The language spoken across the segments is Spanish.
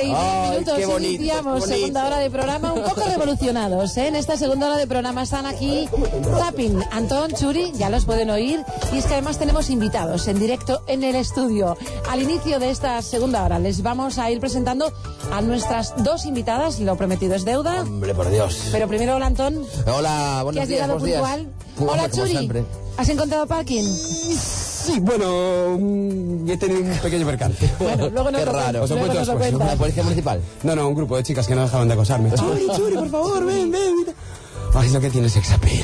y 10 minutos qué bonito, iniciamos bonito. segunda hora de programa, un poco revolucionados, ¿eh? En esta segunda hora de programa están aquí Zapping, Antón, Churi, ya los pueden oír, y es que además tenemos invitados en directo en el estudio. Al inicio de esta segunda hora les vamos a ir presentando a nuestras dos invitadas, lo prometido es deuda. Hombre, por Dios. Pero primero, hola Antón, Hola, que buenos has días, llegado buenos días. puntual. Como Hola Churi, siempre. ¿has encontrado parking? Sí, bueno, he tenido un pequeño percance. Bueno, luego nos Qué lo raro. cuentas, Os lo luego cuento nos lo después. cuentas. ¿La policía municipal? No, un grupo de chicas que no dejaban de acosarme. Churi, Churi, por favor, ven. Ay, es lo que tiene sex appeal.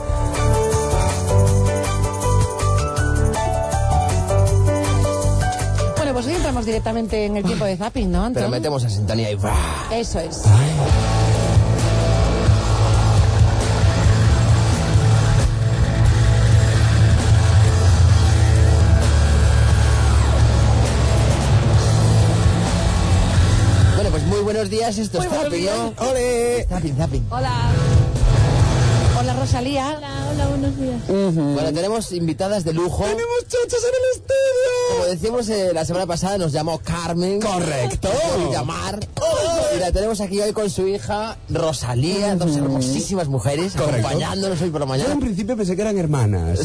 Bueno, pues hoy entramos directamente en el tiempo de Zapping, ¿no, Antón? Pero metemos a sintonía y... Eso es. Bueno, pues muy buenos días, esto es Zapping, ¿no? ¡Ole! Zapping. Hola. Hola, Rosalía. Hola, buenos días. Bueno, tenemos invitadas de lujo. ¡Tenemos chochos en el estudio! Como decíamos la semana pasada, nos llamó Carmen. Correcto. Por llamar. Y la tenemos aquí hoy con su hija Rosalía, dos hermosísimas mujeres, Correcto. acompañándonos hoy por la Yo mañana. en principio pensé que eran hermanas.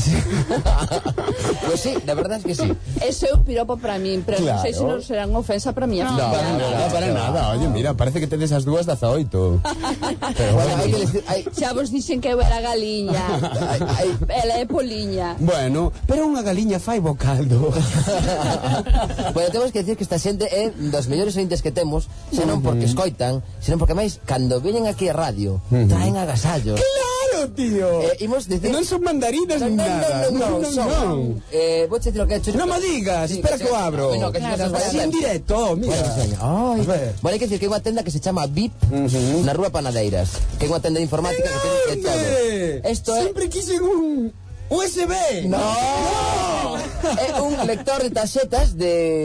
Pues sí, la verdad es que sí. Eso es un piropo para mí, pero Claro. non sei se non será unha ofensa para mí. No, para nada. Oye, mira, parece que tedes as dúas de azoito. Pero Bueno, hay que decir... Xa vos dixen que eu era galiña. Ela é poliña. Bueno, pero unha galiña fai bo caldo. Bueno, temos que decir que esta xente é dos mellores ointes que temos, senón porque escoitan, senón porque máis, cando veñen aquí a radio, traen agasallos. Claro, tío. Imos decir... Non son mandarinas nin nada. No. Vou che dicir o que é Churi. Non me digas, Sí, espera que o abro. No, que Claro, Así en directo, mira. Ay, A ver. bueno, hai que decir que é unha tenda que se chama VIP na Rúa Panadeiras, que é unha tenda de informática que ten de todo. Esto é... Siempre quise un USB. No. É un lector de tarxetas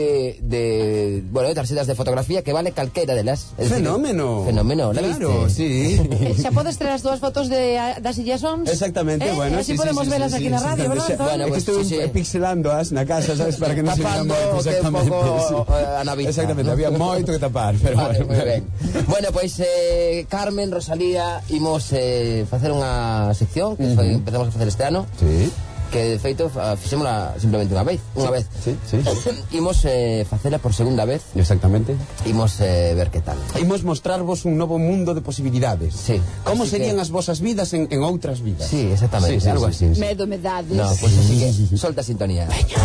de tarxetas de fotografía que vale calquera delas. Es decir, Fenómeno. ¿la Claro, viste? sí. Xa podes traer as dúas fotos das Illesons? Exactamente, bueno, así sí, podemos sí, velas sí, aquí sí, na sí, radio, sí, ¿verdad, sí. Antón? Bueno, Es que pues, estuve sí. pixelando as na casa, sabes, para que non se viera Tapando moito, que é un exactamente. pouco sí. a na vista, Exactamente, ¿no? había moito que tapar, pero Vale, bueno. moi ben. Bueno, pois Carmen, Rosalía, imos facer unha sección que empezamos a facer este ano. Sí. Que de feito fixémola simplemente unha vez. Sí. Imos facela por segunda vez. Exactamente. Imos ver que tal. Imos mostrarvos un novo mundo de posibilidades. Sí. Como Así serían que- as vosas vidas en outras vidas. Sí, exactamente, Sí, algo sí, así. Medo me dades. No, pues así que solta sintonía.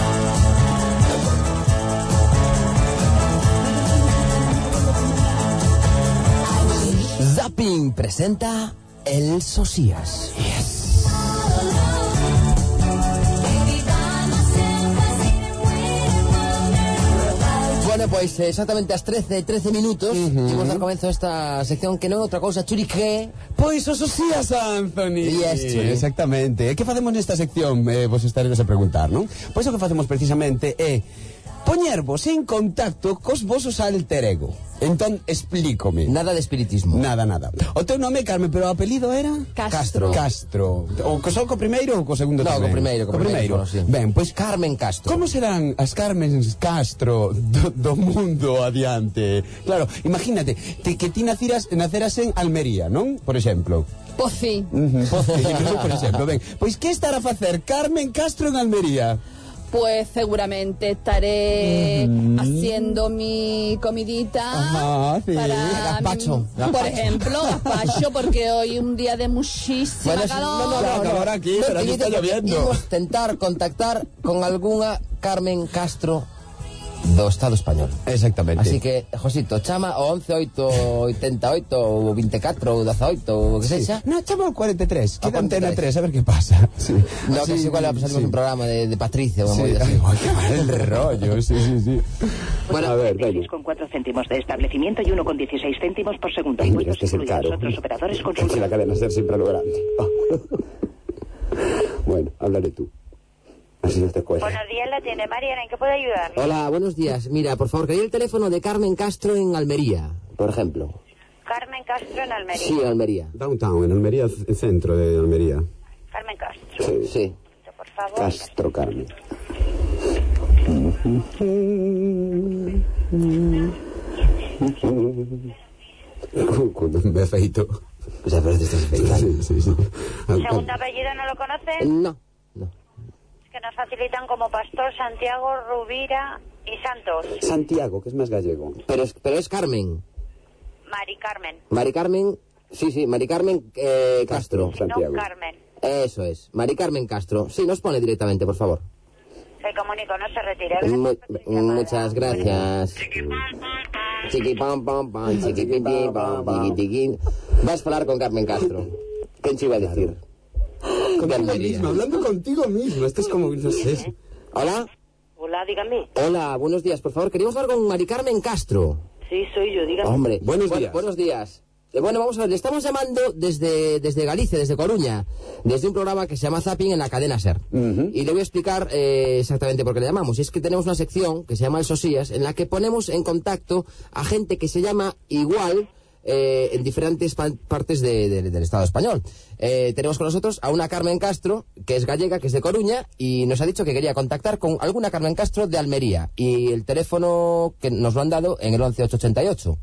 Zapping presenta El Sosías. Bueno, pois exactamente ás 13 minutos imos dar comezo a esta sección que non é outra cousa, Churi, que... Pois os Osías, Anthony. Yes, Churi. Exactamente. E que facemos nesta sección? Vos estaredes a preguntar, non? Pois o que facemos precisamente é poñervos en contacto cos vosos alter ego. Entón, explícome. Nada de espiritismo. Nada. O teu nome é Carmen, pero o apelido era? Castro. Castro. O só co primeiro ou co segundo No, tamén? co primeiro, bueno, sí. Ben, pois Carmen Castro. como serán as Carmen Castro do mundo adiante? Claro, imagínate que ti naceras en Almería, non? Por exemplo. Pocí. Por exemplo, ben, pois que estará a facer Carmen Castro en Almería? Pues seguramente estaré haciendo mi comidita Ajá, sí. Gazpacho. Por ejemplo, gazpacho, porque hoy un día de muchísima calor. no, acabar aquí, pero aquí está lloviendo. Imos tentar contactar con algunha Carmen Castro do Estado español. Exactamente. Así que, Josito, chama o 11-8-88 ou 24 ou 18 ou o que sexa. No, chama o 43, A queda Antena 43. 3, a ver que pasa. Sí. No, que Sí, es igual salimos sí. un programa de Patricia ou unha Sí, movida así. ay, qué mal rollo, sí. Bueno, a ver, 6,4 céntimos de establecimiento y 1,16 céntimos por segundo. Ay, mira, Impuestos este es el incluidos. caro. Otros operadores con Si la cadena ser siempre a lo grande. Bueno, háblale tú. Así no te cuesta. Buenos días, la tiene Mariana. ¿En qué puedo ayudar? hola, buenos días. Mira, por favor, quería el teléfono de Carmen Castro en Almería, por ejemplo. Carmen Castro en Almería. Sí, Almería. Downtown, en Almería, centro de Almería. Carmen Castro. Sí. Por favor. Castro Carmen. Cuando me afeito. O sea, pero te estás afeitando. Sí. ¿Segundo apellido no lo conocen? No. Es que nos facilitan como Pastor, Santiago, Rubira y Santos. Santiago, que es más gallego. Pero es Carmen. Mari Carmen. Mari Carmen, sí, Mari Carmen Castro. Santiago. No, Carmen. Eso es, Mari Carmen Castro. Sí, nos pone directamente, por favor. Se comunico, no se retire. Muchas gracias. Chiqui pam pam pam, chiqui pim pim pam, tiqui tiqui. Vas a hablar con Carmen Castro. ¿Qué te iba a decir? Contigo mismo, hablando contigo mismo. Esto es como, no sé. Hola. Hola, dígame. Hola, buenos días. Por favor, queríamos hablar con Mari Carmen Castro. Sí, soy yo, dígame. Hombre, Buenos días. Buenos días. Bueno, vamos a ver, le estamos llamando desde Galicia, desde Coruña, desde un programa que se llama Zapping en la cadena SER. Y le voy a explicar exactamente por qué le llamamos. Y es que tenemos una sección que se llama El Sosías, en la que ponemos en contacto a gente que se llama igual en diferentes partes del Estado español. Tenemos con nosotros a una Carmen Castro, que es gallega, que es de Coruña, y nos ha dicho que quería contactar con alguna Carmen Castro de Almería. Y el teléfono que nos lo han dado en el 11888.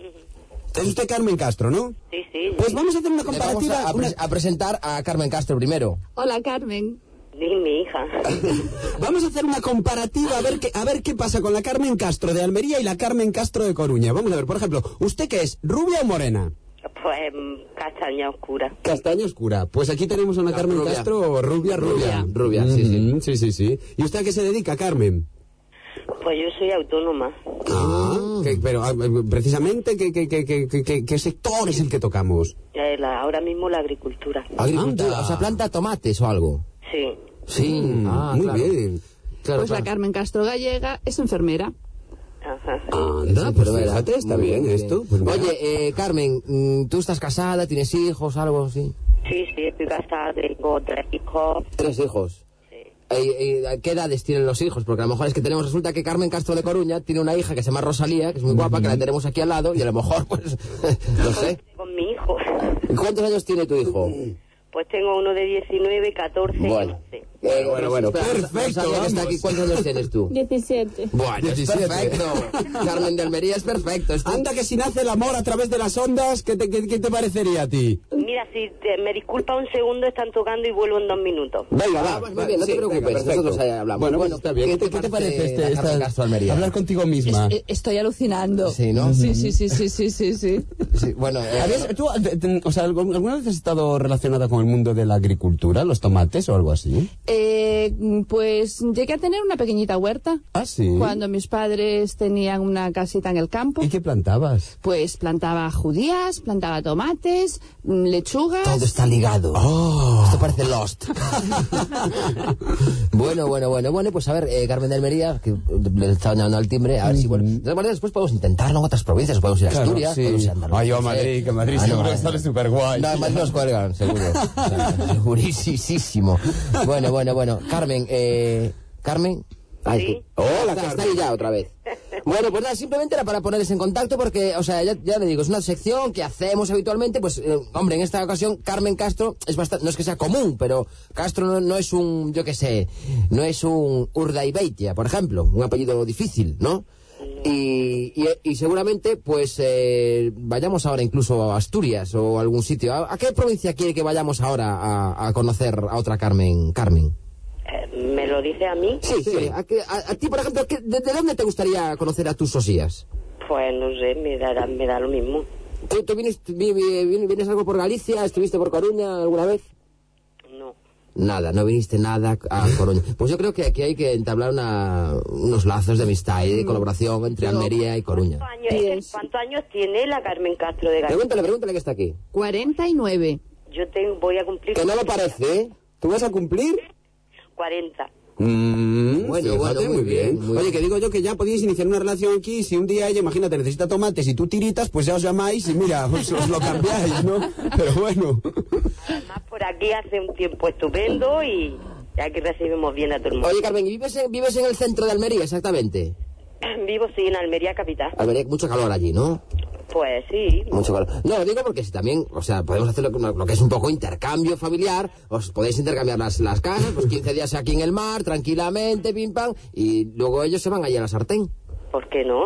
Es usted Carmen Castro, ¿no? Sí. Pues vamos a hacer una Le vamos comparativa. a presentar a Carmen Castro primero. Hola, Carmen. Di mi hija. Vamos a hacer una comparativa a ver qué pasa con la Carmen Castro de Almería y la Carmen Castro de Coruña. Vamos a ver, por ejemplo, ¿usted qué es? ¿Rubia o morena? Pues castaña oscura. Castaña oscura. Pues aquí tenemos a una Carmen rubia. Castro rubia. Rubia, sí. Sí. ¿Y usted a qué se dedica, Carmen? Pues yo soy autónoma. Pero precisamente, ¿qué sector es el que tocamos? Ahora mismo la agricultura. Agricultura, Anda. o sea, planta tomates o algo. Sí. Sí, Muy claro. bien. Claro, Pues la Carmen Castro gallega es enfermera. Ajá. Anda, Sí, pues pero verá, fíjate, está muy bien esto. Pues mira. Oye, Carmen, ¿tú estás casada, tienes hijos, algo así? Sí, estoy casada, tengo 3 hijos. 3 hijos. Sí. ¿A qué edades tienen los hijos? Porque a lo mejor es que resulta que Carmen Castro de Coruña tiene una hija que se llama Rosalía, que es muy guapa, que la tenemos aquí al lado, y a lo mejor, pues, no sé. Con mi hijo. ¿Cuántos años tiene tu hijo? Pues tengo uno de 19, 14 y Bueno. 11. Bueno, espera, perfecto, Rosalía, que está vamos. aquí, ¿cuántos años tienes tú? 17. Bueno, 17. es perfecto. Carmen de Almería es perfecto. Anda que si nace el amor a través de las ondas, ¿qué te parecería a ti? Mira, si me disculpa un segundo, están tocando y vuelvo en 2 minutos. Venga, Muy bien, no te preocupes, perfecto. nosotros ahí hablamos. Bueno, pues está bien. ¿Qué te parece la Carmen Castro Almería? hablar contigo misma? Estoy alucinando. Sí, ¿no? Sí. Sí, bueno, ¿Tú, o sea, alguna vez has estado relacionada con el mundo de la agricultura, los tomates o algo así? Pues llegué a tener una pequeñita huerta. Ah, sí. Cuando mis padres tenían una casita en el campo. ¿Y qué plantabas? Pues plantaba judías, plantaba tomates, lechugas. todo está ligado. Esto parece Lost. Bueno, pues a ver, Carmen de Almería, que le estaba llamando al timbre, a ver si, bueno, de todas maneras después podemos intentarlo en otras provincias, podemos ir a Asturias, podemos ir a Andalucía. Ay, yo a Madrid, que Madrid seguro que sale súper guay. No, en Madrid nos cuelgan, seguro. O sea, segurísimo. Bueno. Carmen, Carmen. Ay, Sí. Hola, está ahí ya otra vez. Bueno, pues nada, simplemente era para ponerles en contacto porque, o sea, ya le digo, es una sección que hacemos habitualmente, pues, hombre, en esta ocasión Carmen Castro es bastante, no es que sea común, pero Castro no es un, yo qué sé, no es un Urdaibetia, por ejemplo, un apellido difícil, ¿no? Y seguramente, pues, vayamos ahora incluso a Asturias o a algún sitio. ¿A qué provincia quiere que vayamos ahora a conocer a otra Carmen? ¿Me lo dice a mí? Sí. A ti, por ejemplo, ¿de dónde te gustaría conocer a tus Sosías? Pues no sé, me da lo mismo. ¿Tú vienes algo por Galicia? ¿Estuviste por Coruña alguna vez? No. Nada, no viniste nada a Coruña. Pues yo creo que aquí hay que entablar unos lazos de amistad y de colaboración entre Almería y Coruña. ¿Cuántos años tiene la Carmen Castro de Galicia? Pregúntale que está aquí. 49. Voy a cumplir... Que no lo parece, ¿eh? ¿Tú vas a cumplir? 40. Bueno, Fíjate, muy bien, muy Oye, bien. que digo yo que ya podéis iniciar una relación aquí. Si un día ella, imagínate, necesita tomates y tú tiritas, pues ya os llamáis y mira, os lo cambiáis, ¿no? Pero bueno. Además, por aquí hace un tiempo estupendo y aquí recibimos bien a todo el mundo. Oye, Carmen, ¿y vives en el centro de Almería, exactamente? Vivo, sí, en Almería capital. Almería, mucho calor allí, ¿no? Pues sí. Mucho calor. No, digo porque si también, o sea, podemos hacer lo que es un poco intercambio familiar, os podéis intercambiar las casas, pues 15 días aquí en el mar, tranquilamente, pim pam, y luego ellos se van allí a la sartén. ¿Por qué no?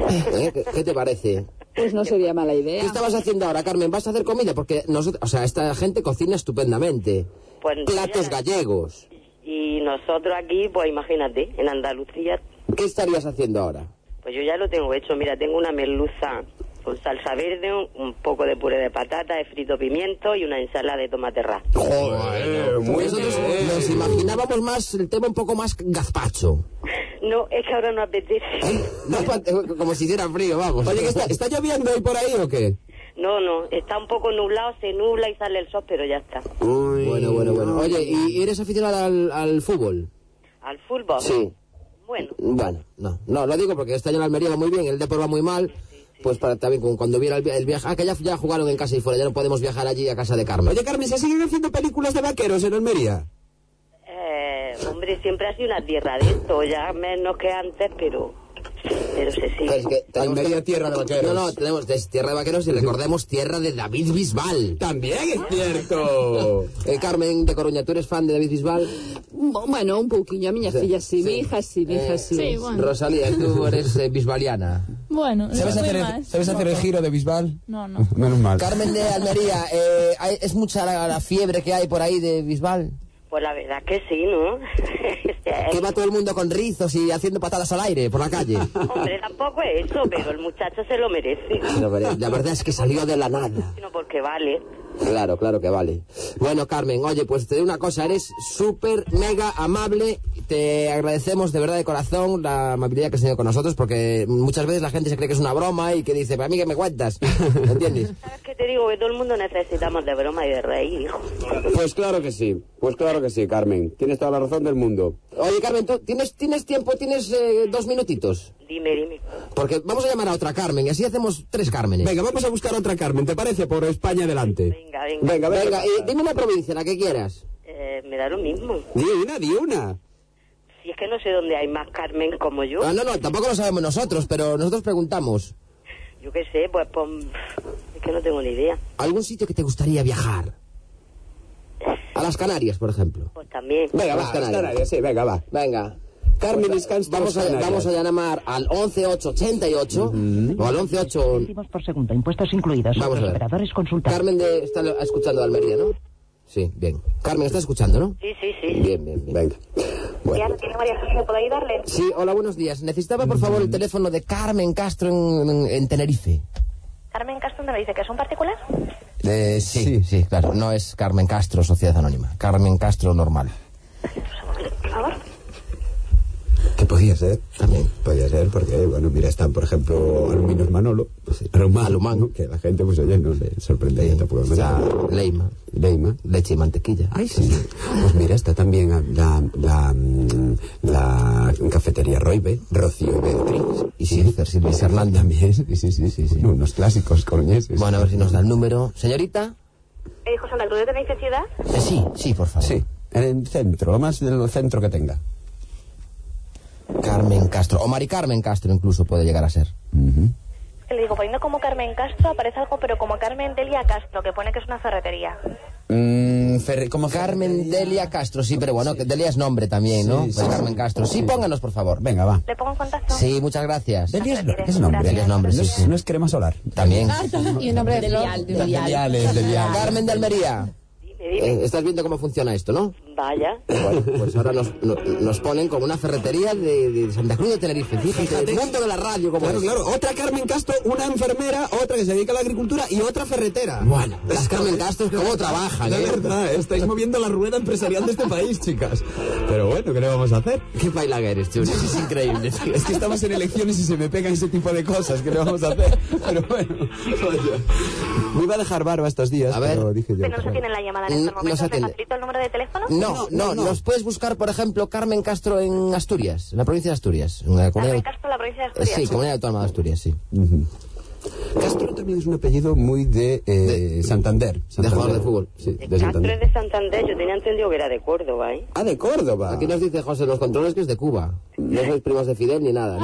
¿Qué te parece? Pues no sería mala idea. ¿Qué estabas haciendo ahora, Carmen? ¿Vas a hacer comida? Porque nosotros, o sea, esta gente cocina estupendamente. Pues, Platos gallegos. Y nosotros aquí, pues imagínate, en Andalucía, ¿Qué estarías haciendo ahora? pues yo ya lo tengo hecho. Mira, tengo una merluza con salsa verde, un poco de puré de patata, de frito pimiento y una ensalada de tomate ras. Joder, nosotros nos imaginábamos más el tema un poco más gazpacho. No, es que ahora no apetece. Como si hiciera frío, vamos. Oye, ¿que está lloviendo hoy por ahí o qué? No, está un poco nublado, se nubla y sale el sol, pero ya está. Bueno. Oye, ¿y eres aficionado al fútbol? ¿Al fútbol? Sí. Bueno, No, lo digo porque este año la Almería va muy bien, el Depor va muy mal. Pues para también cuando viera el viaje... que ya jugaron en casa y fuera, ya no podemos viajar allí a casa de Carmen. Oye, Carmen, ¿se siguen haciendo películas de vaqueros en Almería? hombre, siempre ha sido una tierra de esto, ya menos que antes, pero se sigue. Es que Almería, tierra de vaqueros. No, tenemos tierra de vaqueros y recordemos tierra de David Bisbal. También es cierto. Carmen de Coruña, ¿tú eres fan de David Bisbal? Bueno, un poquillo, a miña filla sí, mi hija sí. Sí, bueno. Rosalía, tú eres bisbaliana. Bueno, ¿Sabes hacer el giro de Bisbal? No. Menos mal. Carmen de Almería, ¿es mucha la fiebre que hay por ahí de Bisbal? Pues la verdad que sí, ¿no? Que va todo el mundo con rizos y haciendo patadas al aire por la calle. Hombre, tampoco es eso, pero el muchacho se lo merece. La verdad es que salió de la nada. No, porque vale. Claro que vale. Bueno, Carmen, oye, pues te digo una cosa, eres súper, mega amable. Te agradecemos de verdad de corazón la amabilidad que has tenido con nosotros, porque muchas veces la gente se cree que es una broma y que dice, para mí que me cuentas, ¿entiendes? ¿Sabes qué te digo? Que todo el mundo necesitamos de broma y de reír, hijo. Pues claro que sí, Carmen. Tienes toda la razón del mundo. Oye, Carmen, ¿tienes tiempo? ¿Tienes 2 minutitos? Dime. Porque vamos a llamar a otra Carmen y así hacemos 3 Cármenes. Venga, vamos a buscar otra Carmen, ¿te parece? Por España adelante. Venga. Venga, y dime una provincia, la que quieras. Me da lo mismo. Di una. Si es que no sé dónde hay más Carmen como yo. No, tampoco lo sabemos nosotros, pero nosotros preguntamos. Yo qué sé, pues es que no tengo ni idea. ¿Algún sitio que te gustaría viajar? A las Canarias, por ejemplo. Pues también. Venga, Las va, Canarias. Canarias, sí, venga, va. Venga. Carmen Iscans, Vamos a llamar al 11888 o al 118... Céntimos por segundo, impuestos incluidos. Vamos a ver. Operadores consultar. Carmen está escuchando de Almería, ¿no? Sí, bien. Carmen, ¿está escuchando, no? Sí. Bien. Venga. Bueno. ¿Tiene María Jesús? ¿Puedo ayudarle? Sí, hola, buenos días. Necesitaba, por favor, el teléfono de Carmen Castro en Tenerife. Carmen Castro, ¿me dice que es un particular? Sí, claro. No es Carmen Castro, Sociedad Anónima. Carmen Castro normal. Por favor. ¿Qué podía ser? También podía ser porque, bueno, mira, están, por ejemplo, Aluminos Manolo, Alumán, ¿no? Que la gente, pues, oye, no le sorprende. Tampoco Está Leima, leche y mantequilla. Ay, sí. Pues mira, está también la cafetería Roibe, Rocío y Beatriz. Y Silvia Hernández también. Sí. Bueno, unos clásicos coruñeses. Bueno, a ver si nos da el número. Señorita. José Santa Cruz, ¿tenéis ciudad? Sí, por favor. Sí, en el centro, lo más del centro que tenga. Carmen Castro, o Mari Carmen Castro incluso puede llegar a ser. Le digo, poniendo como Carmen Castro, aparece algo, pero como Carmen Delia Castro, que pone que es una ferretería. Como Carmen Delia Castro, sí, pero bueno, Delia es nombre también, ¿no? Sí, Carmen Castro. Sí, pónganos, por favor. Venga, va. ¿Le pongo en contacto? Sí, muchas gracias. Delia es nombre. Delia es nombre, sí. No es crema solar. También. Y el nombre de Delial. Carmen de Almería. Dime. Estás viendo cómo funciona esto, ¿no? Vaya. Bueno, pues ahora nos ponen como una ferretería de Santa Cruz de Tenerife. Fíjate, el mundo de la radio como es. Claro. Otra Carmen Castro, una enfermera, otra que se dedica a la agricultura y otra ferretera. Bueno, las Carmen Castro, cómo trabajan, De verdad, estáis moviendo la rueda empresarial de este país, chicas. Pero bueno, ¿qué le vamos a hacer? Qué bailaga eres, Churi. Es increíble, tío. Es que estamos en elecciones y se me pegan ese tipo de cosas. ¿Qué le vamos a hacer? Pero bueno, vaya. Me iba a dejar barba estos días, A ver. pero dije yo. Pero no se tiene la llamada en este momento. No se atiende. ¿Le facilito el número de teléfono? No. ¿Nos puedes buscar, por ejemplo, Carmen Castro en Asturias, en la provincia de Asturias? En la Carmen Castro, la provincia de Asturias. Sí, Comunidad Autónoma de Asturias, sí. Castro también es un apellido muy de Santander. De jugador de fútbol. Sí, de Castro Santander. es de Santander, yo tenía entendido que era de Córdoba, ¿eh? Ah, de Córdoba. Aquí nos dice José los controles que es de Cuba. No sois primos de Fidel ni nada, ¿no?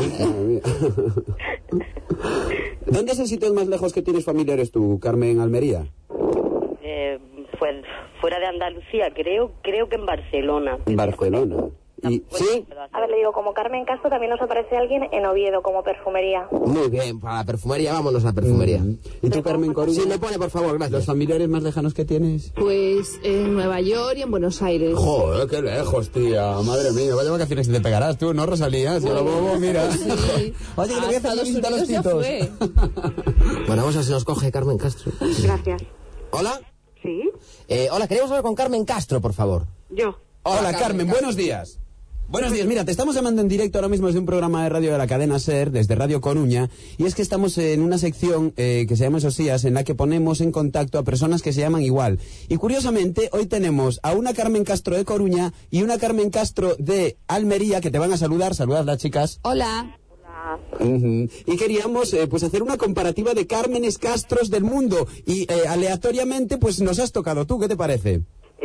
¿Dónde es el sitio más lejos que tienes familiares tú, Carmen Almería? Fuera de Andalucía, creo que en Barcelona. En Barcelona. ¿Sí? A ver, le digo, como Carmen Castro también nos aparece alguien en Oviedo como perfumería. Muy bien, para la perfumería, vámonos a la perfumería. ¿Y tú, Carmen Coruña? Sí, me pone, por favor, gracias. ¿Los familiares más lejanos que tienes? Pues en Nueva York y en Buenos Aires. Joder, qué lejos, tía. Madre mía, vaya vacaciones que te pegarás tú, ¿no, Rosalía? Si lo bobo, mira. Sí. Oye, que te voy a hacer una visita a los ya titos. fue. Bueno, vamos a ver si nos coge Carmen Castro. Gracias. ¿Hola? ¿Sí? Hola, queremos hablar con Carmen Castro, por favor. Yo. Hola, Carmen, buenos días. Buenos días, mira, te estamos llamando en directo ahora mismo desde un programa de radio de la cadena SER, desde Radio Coruña, y es que estamos en una sección que se llama Esos días, en la que ponemos en contacto a personas que se llaman igual. Y curiosamente, hoy tenemos a una Carmen Castro de Coruña y una Carmen Castro de Almería, que te van a saludar. Saludadlas, chicas. Hola. Y queríamos pues hacer una comparativa de Cármenes Castros del mundo, y aleatoriamente pues nos has tocado tú, ¿qué te parece?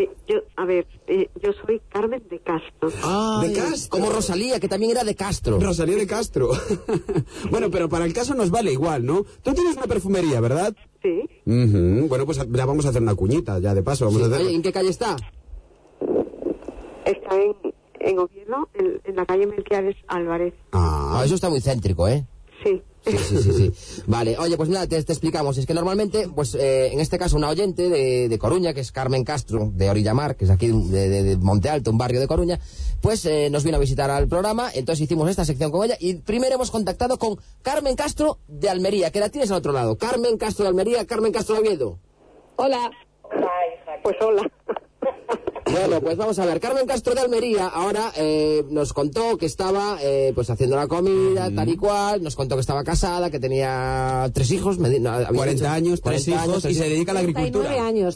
Yo soy Carmen de Castro. ¿De Castro? Como Rosalía, que también era de Castro. Rosalía de Castro. Bueno, pero para el caso nos vale igual, ¿no? Tú tienes una perfumería, ¿verdad? Sí. Bueno, pues ya vamos a hacer una cuñita, ya de paso. Vamos a hacer... Oye, ¿en qué calle está? Está en Oviedo, en la calle Melquiades Álvarez. Eso está muy céntrico, ¿eh? Sí. Sí. Vale, oye, pues nada, te explicamos. Es que normalmente, pues en este caso, una oyente de Coruña, que es Carmen Castro, de Orillamar, que es aquí de Monte Alto, un barrio de Coruña, pues nos vino a visitar al programa, entonces hicimos esta sección con ella, y primero hemos contactado con Carmen Castro de Almería, que la tienes al otro lado. Carmen Castro de Almería, Carmen Castro de Oviedo. Hola. Pues hola. Bueno, pues vamos a ver. Carmen Castro de Almería ahora nos contó que estaba pues haciendo la comida, tal y cual. Nos contó que estaba casada, que tenía 3 hijos. 40 años, 3 hijos, y se dedica a la agricultura.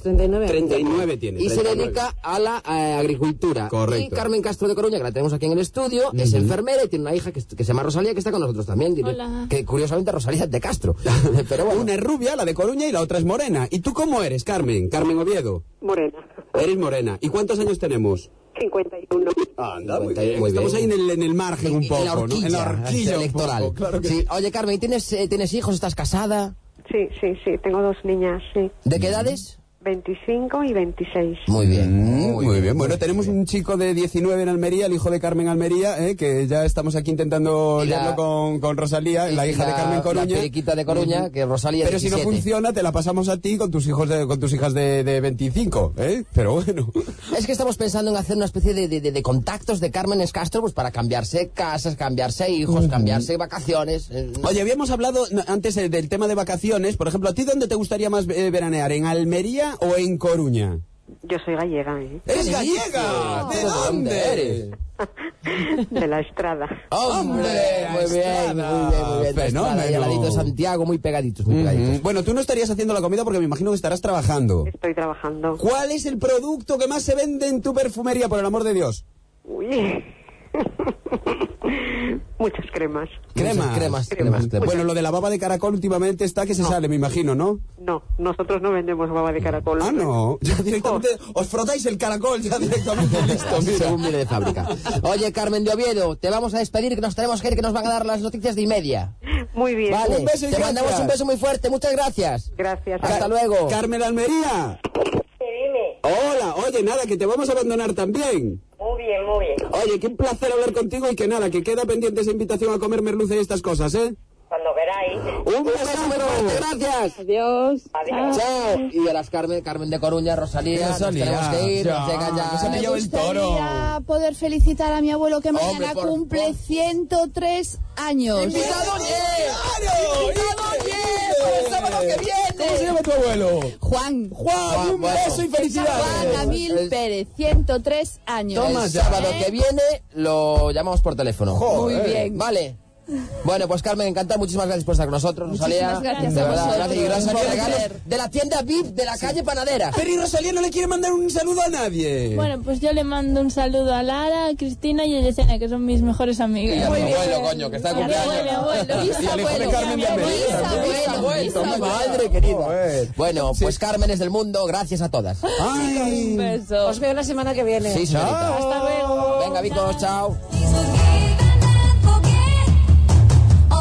39 tiene. Y se dedica a la agricultura. Correcto. Y Carmen Castro de Coruña, que la tenemos aquí en el estudio, es enfermera y tiene una hija que se llama Rosalía, que está con nosotros también. Hola. Que curiosamente Rosalía es de Castro. Pero bueno. Una es rubia, la de Coruña, y la otra es morena. ¿Y tú cómo eres, Carmen? Carmen Oviedo. Morena. Eres morena. ¿Y cuántos años tenemos? 51. Anda, muy Muy bien. bien. Estamos ahí en el margen un poco, en la horquilla, ¿no? En la horquilla electoral. un poco, claro que sí. sí. Oye, Carmen, ¿tienes hijos? ¿Estás casada? Sí. Tengo 2 niñas, sí. ¿De qué edades? 25 y 26. Muy bien. Muy bien. Bueno, tenemos un chico de 19 en Almería, el hijo de Carmen Almería, que ya estamos aquí intentando Y la- liarlo con Rosalía, la hija de Carmen Coruña. La periquita de Coruña, que es Rosalía. Pero si no 17. funciona, te la pasamos a ti con tus hijas de 25, ¿eh? Pero bueno. Es que estamos pensando en hacer una especie de contactos de Carmen Castro, pues para cambiarse casas, cambiarse hijos, cambiarse vacaciones. Oye, habíamos hablado antes del tema de vacaciones. Por ejemplo, ¿a ti dónde te gustaría más veranear? ¿En Almería o en Coruña? Yo soy gallega, ¿eh? ¡Eres ¿Qué dices? gallega! ¿De ¿Pero dónde eres? De la Estrada. ¡Hombre! la Muy bien, Estrada. muy bien. Fenómeno. Ahí al ladito de Santiago, muy pegaditos, muy pegaditos. Bueno, tú no estarías haciendo la comida porque me imagino que estarás trabajando. Estoy trabajando. ¿Cuál es el producto que más se vende en tu perfumería, por el amor de Dios? Uy. Muchas cremas. Cremas. Bueno, lo de la baba de caracol últimamente está que se sale, me imagino, ¿no? No, nosotros no vendemos baba de caracol. Ah, no. Ya directamente os frotáis el caracol, ya directamente listo, mira. Según viene de fábrica. Oye, Carmen de Oviedo, te vamos a despedir, que nos tenemos que ir, que nos van a dar las noticias de y media. Muy bien. Vale, Un beso y te mandamos gracias. un beso muy fuerte, muchas gracias. Gracias. Hasta luego. Carmen Almería. Hola, oye, nada, que te vamos a abandonar también. Muy bien, muy bien. Oye, qué un placer hablar contigo y que nada, que queda pendiente esa invitación a comer merluza y estas cosas, ¿eh? Cuando queráis. Un beso muy fuerte, gracias. Adiós. Chao. Y a las Carmen de Coruña, Rosalía, Rosalía, nos tenemos que ir, ya, nos llega ya. que se me lleva el toro. gustaría poder felicitar a mi abuelo que mañana Hombre, por cumple favor. 103 años. ¡Invitado, ¡Claro! para el sábado que viene! ¿Cómo se llama tu abuelo? Juan. Juan, un bueno. beso y felicidades. Juan Camil Pérez, 103 años. Toma El ya. sábado que viene lo llamamos por teléfono. Joder. Muy bien. Vale. Bueno, pues Carmen, encantado. Muchísimas gracias por estar con nosotros, Rosalía. Muchísimas gracias De a verdad, vosotros. gracias. Y gracias por Un regalos placer. de la tienda VIP de la calle Panadera. Pero y Rosalía no le quiere mandar un saludo a nadie. Bueno, pues yo le mando un saludo a Lara, a Cristina y a Yesenia, que son mis mejores Y amigas. a tu abuelo, coño, que está de Y a mi cumpleaños. abuelo. Y al hijo de Carmen de Almería. Bisabuelo, madre querida. Joder. Bueno, pues Carmen es del mundo, gracias a todas. Ay. Un beso. Os veo la semana que viene. Sí, señorita. Hasta luego. Venga, Vicos, chao.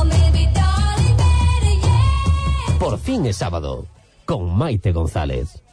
Por fin es sábado, con Maite González.